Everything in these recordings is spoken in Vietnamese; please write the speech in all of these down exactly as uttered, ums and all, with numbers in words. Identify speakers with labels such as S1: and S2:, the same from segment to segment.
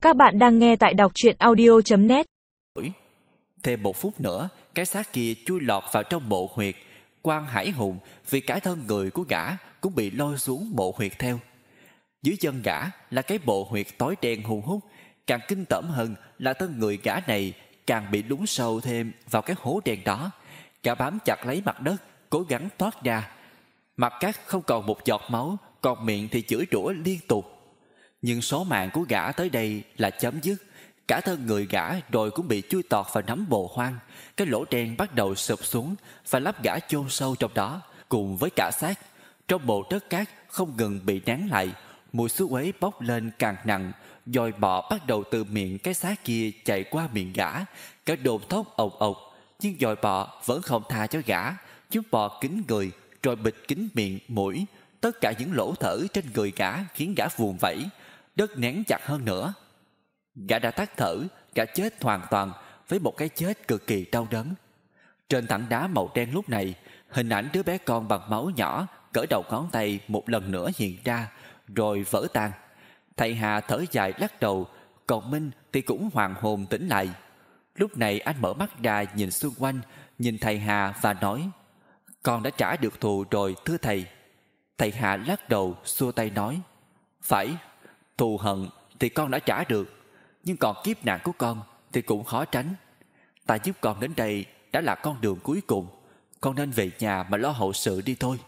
S1: Các bạn đang nghe tại đọc truyện audio chấm net.
S2: Thêm một phút nữa, cái xác kia chui lọt vào trong mộ huyệt. Quan Hải Hùng vì cả thân người của gã cũng bị lôi xuống mộ huyệt theo. Dưới chân gã là cái mộ huyệt tối đen hun hút. Càng kinh tởm hơn là thân người gã này càng bị lún sâu thêm vào cái hố đen đó. Gã bám chặt lấy mặt đất, cố gắng thoát ra. Mặt cát không còn một giọt máu, còn miệng thì chửi rủa liên tục. Nhưng số mạng của gã tới đây là chấm dứt. Cả thân người gã rồi cũng bị chui tọt vào nắm mồ hoang. Cái lỗ đen bắt đầu sụp xuống và lắp gã chôn sâu trong đó, cùng với cả xác. Trong bộ đất cát không ngừng bị nén lại, mùi xú uế bốc lên càng nặng. Dòi bọ bắt đầu từ miệng cái xác kia chạy qua miệng gã. Cả đồn thốc ộc ộc, nhưng dòi bọ vẫn không tha cho gã. Chúng bọ kín người rồi bịt kín miệng, mũi. Tất cả những lỗ thở trên người gã khiến gã vùng vẫy. Đất nén chặt hơn nữa. Gã đã tắt thở, gã chết hoàn toàn với một cái chết cực kỳ đau đớn. Trên tảng đá màu đen lúc này, hình ảnh đứa bé con bằng máu nhỏ cỡ đầu ngón tay một lần nữa hiện ra, rồi vỡ tan. Thầy Hà thở dài lắc đầu, còn Minh thì cũng hoàn hồn tỉnh lại. Lúc này anh mở mắt ra nhìn xung quanh, nhìn thầy Hà và nói: "Con đã trả được thù rồi thưa thầy." Thầy Hà lắc đầu xua tay nói: "Phải, thù hận thì con đã trả được, nhưng còn kiếp nạn của con thì cũng khó tránh. Ta giúp con đến đây đã là con đường cuối cùng, con nên về nhà mà lo hậu sự đi thôi."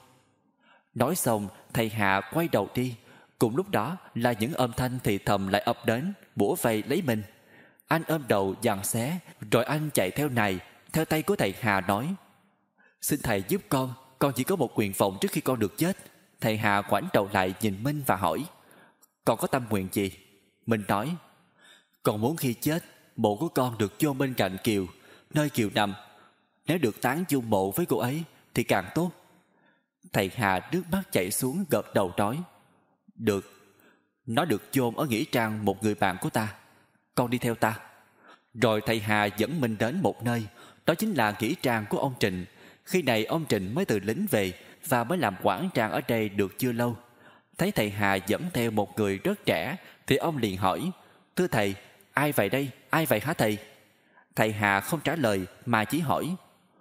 S2: Nói xong, thầy Hà quay đầu đi. Cùng lúc đó là những âm thanh thì thầm lại ập đến, bủa vây lấy mình. Anh ôm đầu giằng xé, rồi anh chạy theo này, theo tay của thầy Hà nói: "Xin thầy giúp con, con chỉ có một nguyện vọng trước khi con được chết." Thầy Hà ngoảnh đầu lại nhìn Minh và hỏi: "Con có tâm nguyện gì?" Minh nói: "Con muốn khi chết, mộ của con được chôn bên cạnh Kiều, nơi Kiều nằm. Nếu được táng chung mộ với cô ấy thì càng tốt." Thầy Hà nước mắt chảy xuống gật đầu nói: "Được, nó được chôn ở nghĩa trang một người bạn của ta. Con đi theo ta." Rồi thầy Hà dẫn Minh đến một nơi, đó chính là nghĩa trang của ông Trịnh. Khi này ông Trịnh mới từ lính về và mới làm quản trang ở đây được chưa lâu. Thấy thầy Hà dẫn theo một người rất trẻ thì ông liền hỏi: "Thưa thầy, ai vậy đây? Ai vậy hả thầy?" Thầy Hà không trả lời mà chỉ hỏi: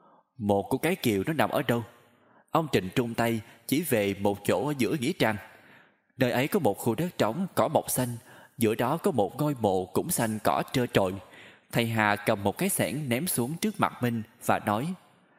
S2: "Mộ của cái Kiều nó nằm ở đâu?" Ông Trịnh trung tay chỉ về một chỗ ở giữa nghĩa trang. Nơi ấy có một khu đất trống cỏ mọc xanh, giữa đó có một ngôi mộ cũng xanh cỏ trơ trọi. Thầy Hà cầm một cái xẻng ném xuống trước mặt Minh và nói: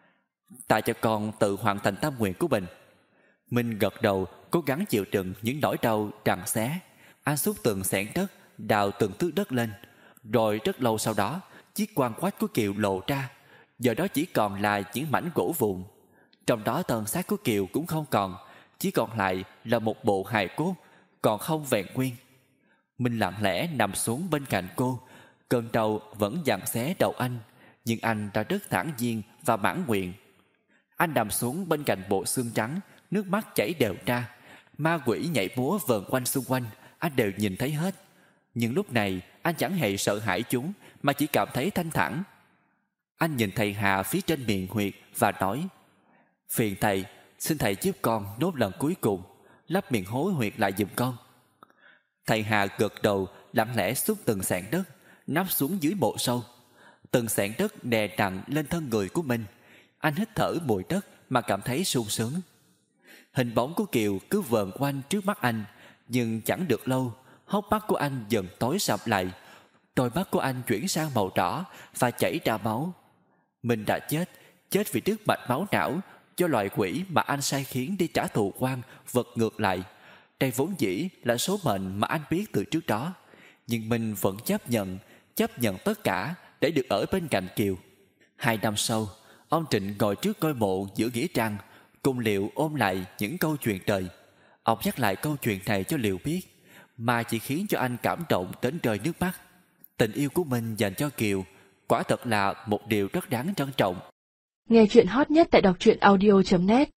S2: "Ta cho con tự hoàn thành tâm nguyện của mình." Minh gật đầu, cố gắng chịu đựng những nỗi đau trằn xé. Anh xúc từng xẻng đất, đào từng thước đất lên. Rồi rất lâu sau đó, chiếc quan quách của Kiều lộ ra. Giờ đó chỉ còn là những mảnh gỗ vụn. Trong đó thân xác của Kiều cũng không còn, chỉ còn lại là một bộ hài cốt, còn không vẹn nguyên. Minh lặng lẽ nằm xuống bên cạnh cô. Cơn đau vẫn giằng xé đầu anh, nhưng anh đã rất thản nhiên và mãn nguyện. Anh nằm xuống bên cạnh bộ xương trắng, nước mắt chảy đều ra. Ma quỷ nhảy múa vờn quanh xung quanh, anh đều nhìn thấy hết. Nhưng lúc này anh chẳng hề sợ hãi chúng, mà chỉ cảm thấy thanh thản. Anh nhìn thầy Hà phía trên miệng huyệt và nói: "Phiền thầy, xin thầy giúp con nốt lần cuối cùng, lấp miệng hố huyệt lại giùm con." Thầy Hà gật đầu, lặng lẽ xúc từng xẻng đất, nắp xuống dưới mộ sâu. Từng xẻng đất đè nặng lên thân người của mình. Anh hít thở mùi đất mà cảm thấy sung sướng. Hình bóng của Kiều cứ vờn quanh trước mắt anh, nhưng chẳng được lâu, hốc mắt của anh dần tối sầm lại. Đôi mắt của anh chuyển sang màu đỏ và chảy ra máu. Mình đã chết, chết vì đứt mạch máu não do loài quỷ mà anh sai khiến đi trả thù quan vật ngược lại. Đây vốn dĩ là số mệnh mà anh biết từ trước đó, nhưng mình vẫn chấp nhận, chấp nhận tất cả để được ở bên cạnh Kiều. Hai năm sau, ông Trịnh ngồi trước ngôi mộ giữa nghĩa trang, cùng Liệu ôm lại những câu chuyện đời. Ông nhắc lại câu chuyện này cho Liệu biết, mà chỉ khiến cho anh cảm động đến rơi nước mắt. Tình yêu của mình dành cho Kiều quả thật là một điều rất đáng trân trọng.
S1: Nghe chuyện hot nhất tại đọc truyện audio chấm net.